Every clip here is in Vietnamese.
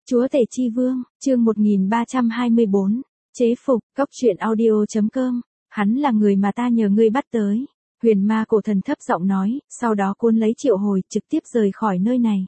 Chúa Tể Chi Vương, chương 1324, chế phục, cóc truyện audio.com, hắn là người mà ta nhờ ngươi bắt tới. Huyền ma cổ thần thấp giọng nói, sau đó cuốn lấy Triệu Hồi, trực tiếp rời khỏi nơi này.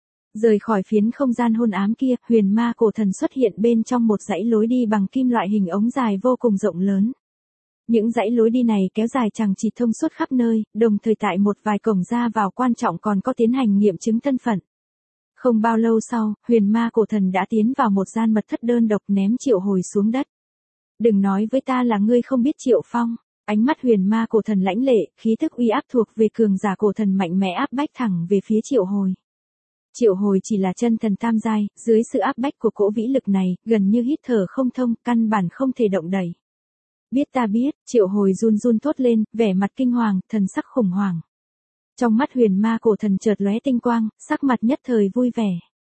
Rời khỏi phiến không gian hôn ám kia, huyền ma cổ thần xuất hiện bên trong một dãy lối đi bằng kim loại hình ống dài vô cùng rộng lớn. Những dãy lối đi này kéo dài chằng chịt thông suốt khắp nơi, đồng thời tại một vài cổng ra vào quan trọng còn có tiến hành nghiệm chứng thân phận. Không bao lâu sau, huyền ma cổ thần đã tiến vào một gian mật thất đơn độc ném Triệu Hồi xuống đất. Đừng nói với ta là ngươi không biết Triệu Phong. Ánh mắt huyền ma cổ thần lãnh lệ, khí tức uy áp thuộc về cường giả cổ thần mạnh mẽ áp bách thẳng về phía Triệu Hồi. Triệu Hồi chỉ là chân thần tam giai, dưới sự áp bách của cỗ vĩ lực này, gần như hít thở không thông, căn bản không thể động đậy. Biết ta biết, Triệu Hồi run run thốt lên, vẻ mặt kinh hoàng, thần sắc khủng hoảng. Trong mắt huyền ma cổ thần chợt lóe tinh quang, sắc mặt nhất thời vui vẻ.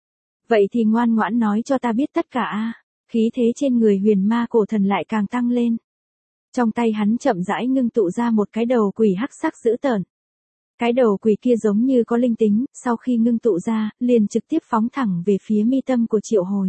Vậy thì ngoan ngoãn nói cho ta biết tất cả a. Khí thế trên người huyền ma cổ thần lại càng tăng lên. Trong tay hắn chậm rãi ngưng tụ ra một cái đầu quỷ hắc sắc dữ tợn. Cái đầu quỷ kia giống như có linh tính, sau khi ngưng tụ ra, liền trực tiếp phóng thẳng về phía mi tâm của Triệu Hồi.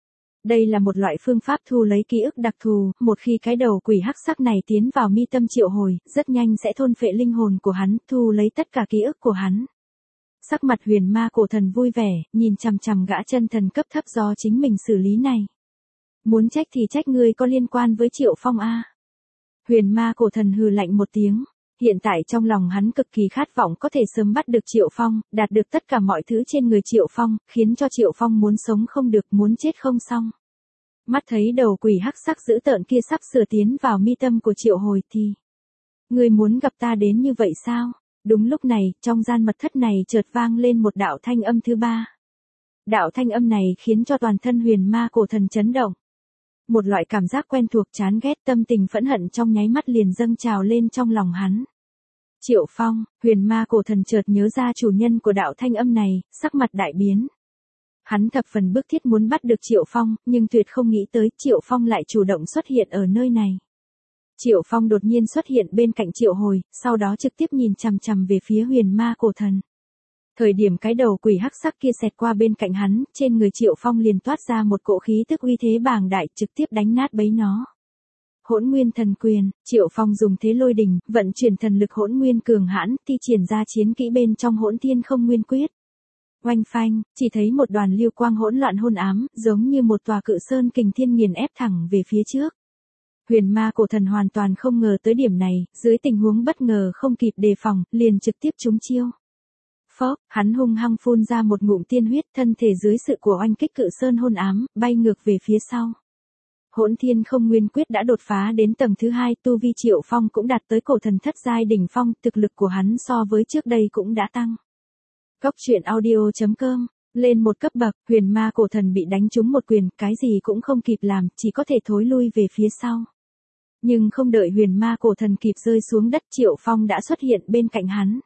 Đây là một loại phương pháp thu lấy ký ức đặc thù, một khi cái đầu quỷ hắc sắc này tiến vào mi tâm Triệu Hồi, rất nhanh sẽ thôn phệ linh hồn của hắn, thu lấy tất cả ký ức của hắn. Sắc mặt huyền ma cổ thần vui vẻ, nhìn chằm chằm gã chân thần cấp thấp do chính mình xử lý này. Muốn trách thì trách ngươi có liên quan với Triệu Phong a. Huyền ma cổ thần hừ lạnh một tiếng. Hiện tại trong lòng hắn cực kỳ khát vọng có thể sớm bắt được Triệu Phong, đạt được tất cả mọi thứ trên người Triệu Phong, khiến cho Triệu Phong muốn sống không được, muốn chết không xong. Mắt thấy đầu quỷ hắc sắc dữ tợn kia sắp sửa tiến vào mi tâm của Triệu Hồi thì... Ngươi muốn gặp ta đến như vậy sao? Đúng lúc này, trong gian mật thất này chợt vang lên một đạo thanh âm thứ ba. Đạo thanh âm này khiến cho toàn thân huyền ma cổ thần chấn động. Một loại cảm giác quen thuộc chán ghét, tâm tình phẫn hận trong nháy mắt liền dâng trào lên trong lòng hắn. Triệu Phong, huyền ma cổ thần chợt nhớ ra chủ nhân của đạo thanh âm này, sắc mặt đại biến. Hắn thập phần bức thiết muốn bắt được Triệu Phong, nhưng tuyệt không nghĩ tới Triệu Phong lại chủ động xuất hiện ở nơi này. Triệu Phong đột nhiên xuất hiện bên cạnh Triệu Hồi, sau đó trực tiếp nhìn chằm chằm về phía huyền ma cổ thần. Thời điểm cái đầu quỷ hắc sắc kia xẹt qua bên cạnh hắn, trên người Triệu Phong liền toát ra một cỗ khí tức uy thế bàng đại, trực tiếp đánh nát bấy nó. Hỗn Nguyên Thần Quyền, Triệu Phong dùng thế lôi đình, vận chuyển thần lực hỗn nguyên cường hãn, thi triển ra chiến kỹ bên trong Hỗn Thiên Không Nguyên Quyết. Oanh phanh, chỉ thấy một đoàn lưu quang hỗn loạn hôn ám, giống như một tòa cự sơn kình thiên nghiền ép thẳng về phía trước. Huyền ma cổ thần hoàn toàn không ngờ tới điểm này, dưới tình huống bất ngờ không kịp đề phòng, liền trực tiếp trúng chiêu. Phốc, hắn hung hăng phun ra một ngụm tiên huyết, thân thể dưới sự của oanh kích cự sơn hôn ám, bay ngược về phía sau. Hỗn Thiên Không Nguyên Quyết đã đột phá đến tầng thứ 2, tu vi Triệu Phong cũng đạt tới cổ thần thất giai đỉnh phong, thực lực của hắn so với trước đây cũng đã tăng. Cóc truyện audio.com, lên một cấp bậc, huyền ma cổ thần bị đánh trúng một quyền, cái gì cũng không kịp làm, chỉ có thể thối lui về phía sau. Nhưng không đợi huyền ma cổ thần kịp rơi xuống đất, Triệu Phong đã xuất hiện bên cạnh hắn.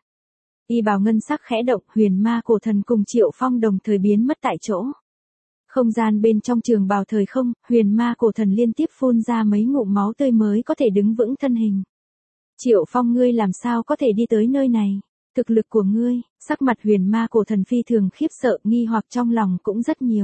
Y bào ngân sắc khẽ động, huyền ma cổ thần cùng Triệu Phong đồng thời biến mất tại chỗ. Không gian bên trong trường bào thời không, huyền ma cổ thần liên tiếp phun ra mấy ngụm máu tươi mới có thể đứng vững thân hình. Triệu Phong, ngươi làm sao có thể đi tới nơi này? Thực lực của ngươi, sắc mặt huyền ma cổ thần phi thường khiếp sợ, nghi hoặc trong lòng cũng rất nhiều.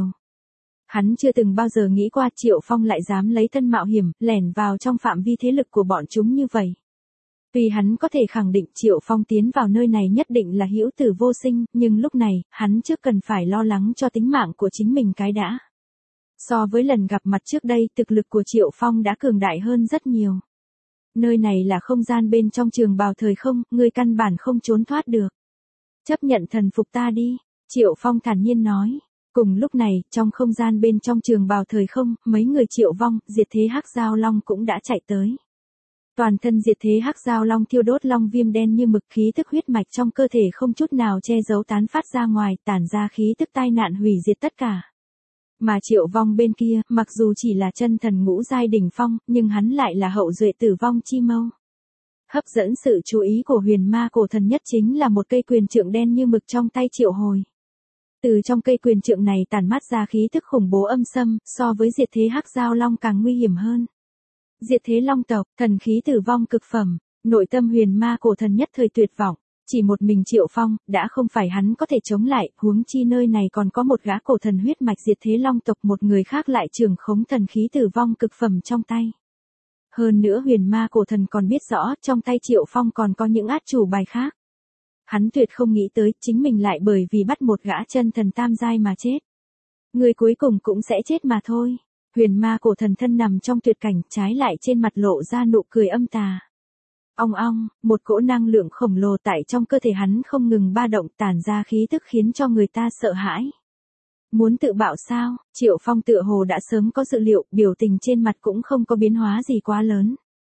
Hắn chưa từng bao giờ nghĩ qua Triệu Phong lại dám lấy thân mạo hiểm, lẻn vào trong phạm vi thế lực của bọn chúng như vậy. Tuy hắn có thể khẳng định Triệu Phong tiến vào nơi này nhất định là hữu tử vô sinh, nhưng lúc này, hắn trước cần phải lo lắng cho tính mạng của chính mình cái đã. So với lần gặp mặt trước đây, thực lực của Triệu Phong đã cường đại hơn rất nhiều. Nơi này là không gian bên trong trường bào thời không, ngươi căn bản không trốn thoát được. Chấp nhận thần phục ta đi, Triệu Phong thản nhiên nói. Cùng lúc này, trong không gian bên trong trường bào thời không, mấy người Triệu Vong, Diệt Thế Hắc Giao Long cũng đã chạy tới. Toàn thân Diệt Thế Hắc Giao Long thiêu đốt long viêm đen như mực, khí tức huyết mạch trong cơ thể không chút nào che giấu tán phát ra ngoài, tản ra khí tức tai nạn hủy diệt tất cả. Mà Triệu Vong bên kia, mặc dù chỉ là chân thần ngũ giai đỉnh phong, nhưng hắn lại là hậu duệ Tử Vong Chi Mâu. Hấp dẫn sự chú ý của huyền ma cổ thần nhất chính là một cây quyền trượng đen như mực trong tay Triệu Hồi. Từ trong cây quyền trượng này tản mát ra khí tức khủng bố âm xâm, so với Diệt Thế Hắc Giao Long càng nguy hiểm hơn. Diệt Thế Long tộc, thần khí tử vong cực phẩm, nội tâm huyền ma cổ thần nhất thời tuyệt vọng. Chỉ một mình Triệu Phong, đã không phải hắn có thể chống lại, huống chi nơi này còn có một gã cổ thần huyết mạch diệt thế long tộc, một người khác lại trưởng khống thần khí tử vong cực phẩm trong tay. Hơn nữa huyền ma cổ thần còn biết rõ trong tay Triệu Phong còn có những át chủ bài khác. Hắn tuyệt không nghĩ tới chính mình lại bởi vì bắt một gã chân thần tam giai mà chết. Người cuối cùng cũng sẽ chết mà thôi. Huyền ma cổ thần thân nằm trong tuyệt cảnh, trái lại trên mặt lộ ra nụ cười âm tà. Ong ong, một cỗ năng lượng khổng lồ tại trong cơ thể hắn không ngừng ba động, tản ra khí tức khiến cho người ta sợ hãi. Muốn tự bạo sao? Triệu Phong tựa hồ đã sớm có dự liệu, biểu tình trên mặt cũng không có biến hóa gì quá lớn.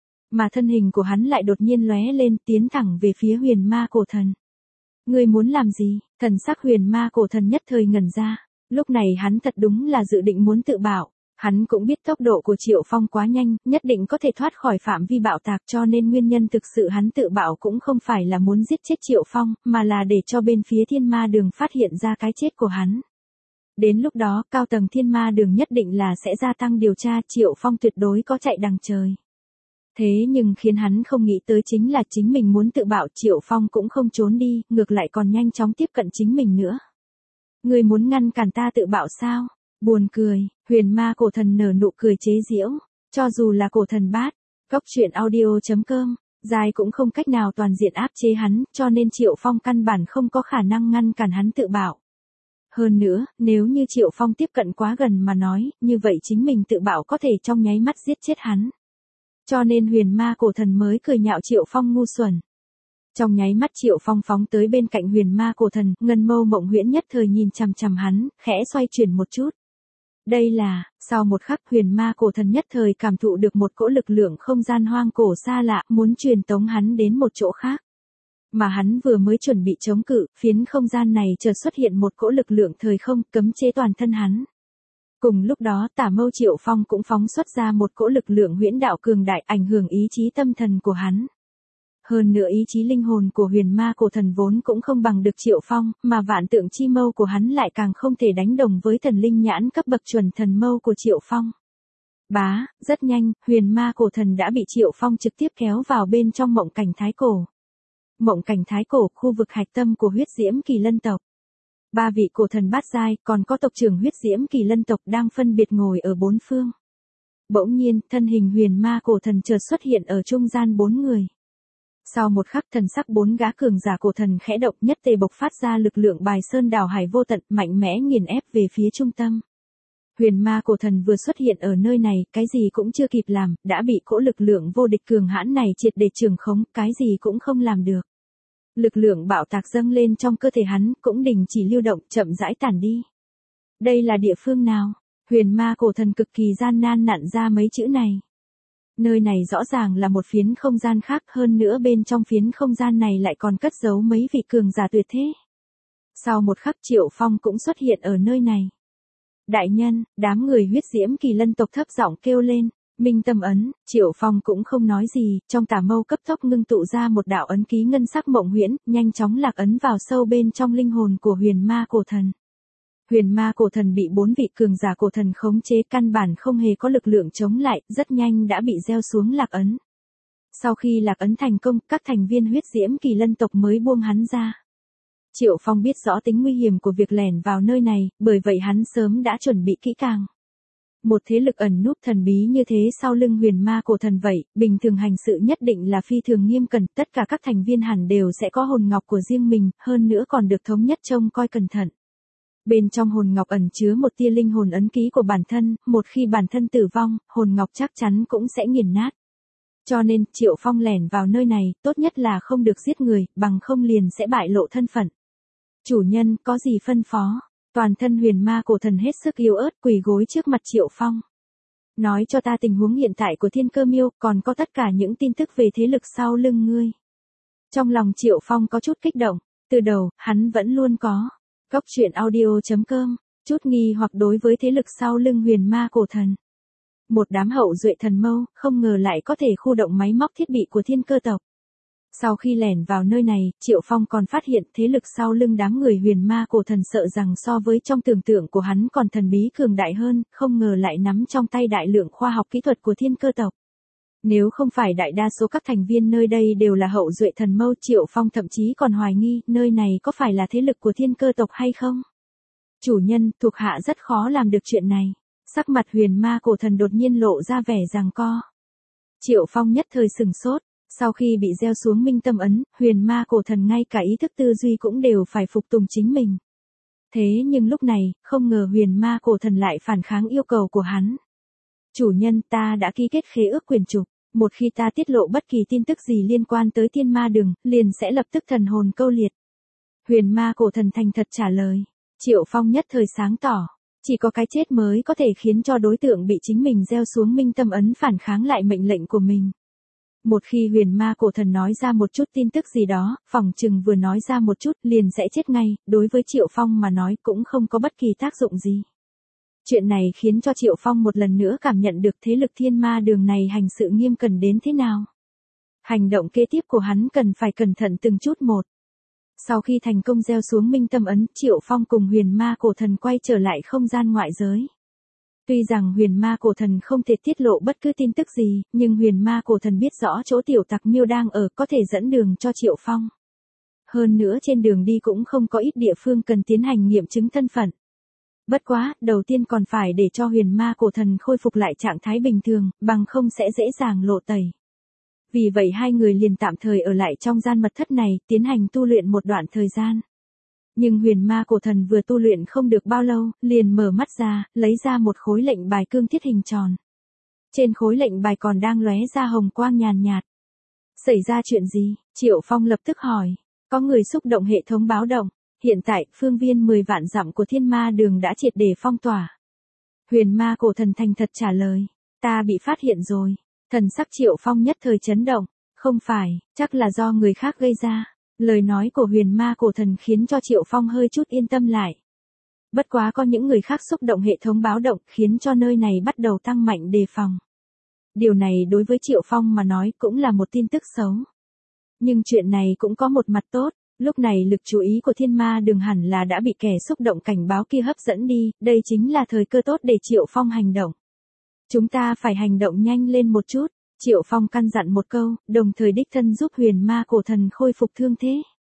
Mà thân hình của hắn lại đột nhiên lóe lên, tiến thẳng về phía huyền ma cổ thần. Ngươi muốn làm gì? Thần sắc huyền ma cổ thần nhất thời ngẩn ra. Lúc này hắn thật đúng là dự định muốn tự bạo. Hắn cũng biết tốc độ của Triệu Phong quá nhanh, nhất định có thể thoát khỏi phạm vi bạo tạc, cho nên nguyên nhân thực sự hắn tự bạo cũng không phải là muốn giết chết Triệu Phong, mà là để cho bên phía Thiên Ma Đường phát hiện ra cái chết của hắn. Đến lúc đó, cao tầng Thiên Ma Đường nhất định là sẽ gia tăng điều tra, Triệu Phong tuyệt đối có chạy đằng trời. Thế nhưng khiến hắn không nghĩ tới chính là chính mình muốn tự bạo, Triệu Phong cũng không trốn đi, ngược lại còn nhanh chóng tiếp cận chính mình nữa. Ngươi muốn ngăn cản ta tự bạo sao? Buồn cười, huyền ma cổ thần nở nụ cười chế giễu, cho dù là cổ thần bát, góc truyện audio.com, dài cũng không cách nào toàn diện áp chế hắn, cho nên Triệu Phong căn bản không có khả năng ngăn cản hắn tự bạo. Hơn nữa, nếu như Triệu Phong tiếp cận quá gần mà nói, như vậy chính mình tự bạo có thể trong nháy mắt giết chết hắn. Cho nên huyền ma cổ thần mới cười nhạo Triệu Phong ngu xuẩn. Trong nháy mắt Triệu Phong phóng tới bên cạnh huyền ma cổ thần, ngân mâu mộng huyễn nhất thời nhìn chằm chằm hắn, khẽ xoay chuyển một chút. Đây là, sau một khắc huyền ma cổ thần nhất thời cảm thụ được một cỗ lực lượng không gian hoang cổ xa lạ, muốn truyền tống hắn đến một chỗ khác. Mà hắn vừa mới chuẩn bị chống cự, phiến không gian này chợt xuất hiện một cỗ lực lượng thời không, cấm chế toàn thân hắn. Cùng lúc đó Tả Mâu Triệu Phong cũng phóng xuất ra một cỗ lực lượng huyễn đạo cường đại, ảnh hưởng ý chí tâm thần của hắn. Hơn nữa ý chí linh hồn của huyền ma cổ thần vốn cũng không bằng được Triệu Phong, mà vạn tượng chi mâu của hắn lại càng không thể đánh đồng với thần linh nhãn cấp bậc chuẩn thần mâu của Triệu Phong. Bá, rất nhanh, huyền ma cổ thần đã bị Triệu Phong trực tiếp kéo vào bên trong mộng cảnh thái cổ. Mộng cảnh thái cổ, khu vực hạch tâm của huyết diễm kỳ lân tộc. 3 vị cổ thần bát giai, còn có tộc trưởng huyết diễm kỳ lân tộc đang phân biệt ngồi ở bốn phương. Bỗng nhiên, thân hình huyền ma cổ thần chợt xuất hiện ở trung gian 4 người. Sau một khắc thần sắc 4 gã cường giả cổ thần khẽ động, nhất tề bộc phát ra lực lượng bài sơn đảo hải vô tận, mạnh mẽ nghiền ép về phía trung tâm. Huyền ma cổ thần vừa xuất hiện ở nơi này, cái gì cũng chưa kịp làm, đã bị cỗ lực lượng vô địch cường hãn này triệt để trưởng khống, cái gì cũng không làm được. Lực lượng bạo tạc dâng lên trong cơ thể hắn, cũng đình chỉ lưu động, chậm rãi tản đi. Đây là địa phương nào? Huyền ma cổ thần cực kỳ gian nan nặn ra mấy chữ này. Nơi này rõ ràng là một phiến không gian khác, hơn nữa bên trong phiến không gian này lại còn cất giấu mấy vị cường giả tuyệt thế. Sau một khắc Triệu Phong cũng xuất hiện ở nơi này. Đại nhân, đám người huyết diễm kỳ lân tộc thấp giọng kêu lên, minh tâm ấn, Triệu Phong cũng không nói gì, trong tả mâu cấp tốc ngưng tụ ra một đạo ấn ký ngân sắc mộng huyễn, nhanh chóng lạc ấn vào sâu bên trong linh hồn của huyền ma cổ thần. Huyền ma cổ thần bị 4 vị cường giả cổ thần khống chế, căn bản không hề có lực lượng chống lại, rất nhanh đã bị gieo xuống lạc ấn. Sau khi lạc ấn thành công, các thành viên huyết diễm kỳ lân tộc mới buông hắn ra. Triệu Phong biết rõ tính nguy hiểm của việc lẻn vào nơi này, bởi vậy hắn sớm đã chuẩn bị kỹ càng. Một thế lực ẩn núp thần bí như thế sau lưng huyền ma cổ thần vậy, bình thường hành sự nhất định là phi thường nghiêm cẩn, tất cả các thành viên hẳn đều sẽ có hồn ngọc của riêng mình, hơn nữa còn được thống nhất trông coi cẩn thận. Bên trong hồn ngọc ẩn chứa một tia linh hồn ấn ký của bản thân, một khi bản thân tử vong, hồn ngọc chắc chắn cũng sẽ nghiền nát. Cho nên, Triệu Phong lẻn vào nơi này, tốt nhất là không được giết người, bằng không liền sẽ bại lộ thân phận. Chủ nhân, có gì phân phó? Toàn thân huyền ma cổ thần hết sức yếu ớt, quỳ gối trước mặt Triệu Phong. Nói cho ta tình huống hiện tại của Thiên Cơ Miêu, còn có tất cả những tin tức về thế lực sau lưng ngươi. Trong lòng Triệu Phong có chút kích động, từ đầu, hắn vẫn luôn có. Góc truyện audio.com, chút nghi hoặc đối với thế lực sau lưng huyền ma cổ thần. Một đám hậu duệ thần mâu, không ngờ lại có thể khu động máy móc thiết bị của Thiên Cơ tộc. Sau khi lẻn vào nơi này, Triệu Phong còn phát hiện thế lực sau lưng đám người huyền ma cổ thần sợ rằng so với trong tưởng tượng của hắn còn thần bí cường đại hơn, không ngờ lại nắm trong tay đại lượng khoa học kỹ thuật của Thiên Cơ tộc. Nếu không phải đại đa số các thành viên nơi đây đều là hậu duệ thần mâu, Triệu Phong thậm chí còn hoài nghi nơi này có phải là thế lực của thiên cơ tộc hay không. Chủ nhân, thuộc hạ rất khó làm được chuyện này. Sắc mặt huyền ma cổ thần đột nhiên lộ ra vẻ giằng co. Triệu Phong nhất thời sừng sốt, sau khi bị gieo xuống minh tâm ấn, huyền ma cổ thần ngay cả ý thức tư duy cũng đều phải phục tùng chính mình. Thế nhưng lúc này, không ngờ huyền ma cổ thần lại phản kháng yêu cầu của hắn. Chủ nhân, ta đã ký kết khế ước quyền trục, một khi ta tiết lộ bất kỳ tin tức gì liên quan tới thiên ma đường, liền sẽ lập tức thần hồn câu liệt. Huyền ma cổ thần thành thật trả lời. Triệu Phong nhất thời sáng tỏ, chỉ có cái chết mới có thể khiến cho đối tượng bị chính mình gieo xuống minh tâm ấn phản kháng lại mệnh lệnh của mình. Một khi huyền ma cổ thần nói ra một chút tin tức gì đó, phỏng chừng vừa nói ra một chút liền sẽ chết ngay, đối với Triệu Phong mà nói cũng không có bất kỳ tác dụng gì. Chuyện này khiến cho Triệu Phong một lần nữa cảm nhận được thế lực thiên ma đường này hành sự nghiêm cẩn đến thế nào. Hành động kế tiếp của hắn cần phải cẩn thận từng chút một. Sau khi thành công gieo xuống minh tâm ấn, Triệu Phong cùng huyền ma cổ thần quay trở lại không gian ngoại giới. Tuy rằng huyền ma cổ thần không thể tiết lộ bất cứ tin tức gì, nhưng huyền ma cổ thần biết rõ chỗ tiểu tặc miêu đang ở, có thể dẫn đường cho Triệu Phong. Hơn nữa trên đường đi cũng không có ít địa phương cần tiến hành nghiệm chứng thân phận. Bất quá, đầu tiên còn phải để cho huyền ma cổ thần khôi phục lại trạng thái bình thường, bằng không sẽ dễ dàng lộ tẩy. Vì vậy hai người liền tạm thời ở lại trong gian mật thất này, tiến hành tu luyện một đoạn thời gian. Nhưng huyền ma cổ thần vừa tu luyện không được bao lâu, liền mở mắt ra, lấy ra một khối lệnh bài cương thiết hình tròn. Trên khối lệnh bài còn đang lóe ra hồng quang nhàn nhạt. Xảy ra chuyện gì? Triệu Phong lập tức hỏi. Có người xúc động hệ thống báo động. Hiện tại, phương viên 10 vạn dặm của thiên ma đường đã triệt để phong tỏa. Huyền ma cổ thần thành thật trả lời. Ta bị phát hiện rồi. Thần sắc Triệu Phong nhất thời chấn động. Không phải, chắc là do người khác gây ra. Lời nói của huyền ma cổ thần khiến cho Triệu Phong hơi chút yên tâm lại. Bất quá có những người khác xúc động hệ thống báo động khiến cho nơi này bắt đầu tăng mạnh đề phòng. Điều này đối với Triệu Phong mà nói cũng là một tin tức xấu. Nhưng chuyện này cũng có một mặt tốt, lúc này lực chú ý của thiên ma đường hẳn là đã bị kẻ xúc động cảnh báo kia hấp dẫn đi, đây chính là thời cơ tốt để Triệu Phong hành động. Chúng ta phải hành động nhanh lên một chút. Triệu Phong căn dặn một câu, đồng thời đích thân giúp huyền ma cổ thần khôi phục thương thế.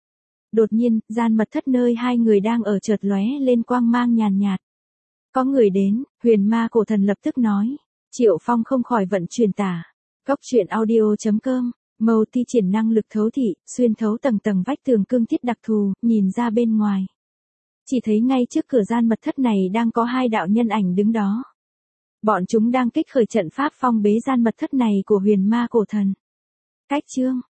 Đột nhiên, gian mật thất nơi hai người đang ở chợt lóe lên quang mang nhàn nhạt. Có người đến, huyền ma cổ thần lập tức nói. Triệu Phong không khỏi vận truyền tả. Cốc truyện audio.com, màu ti triển năng lực thấu thị, xuyên thấu tầng tầng vách tường cương thiết đặc thù, nhìn ra bên ngoài. Chỉ thấy ngay trước cửa gian mật thất này đang có hai đạo nhân ảnh đứng đó. Bọn chúng đang kích khởi trận pháp phong bế gian mật thất này của huyền ma cổ thần. Cách chương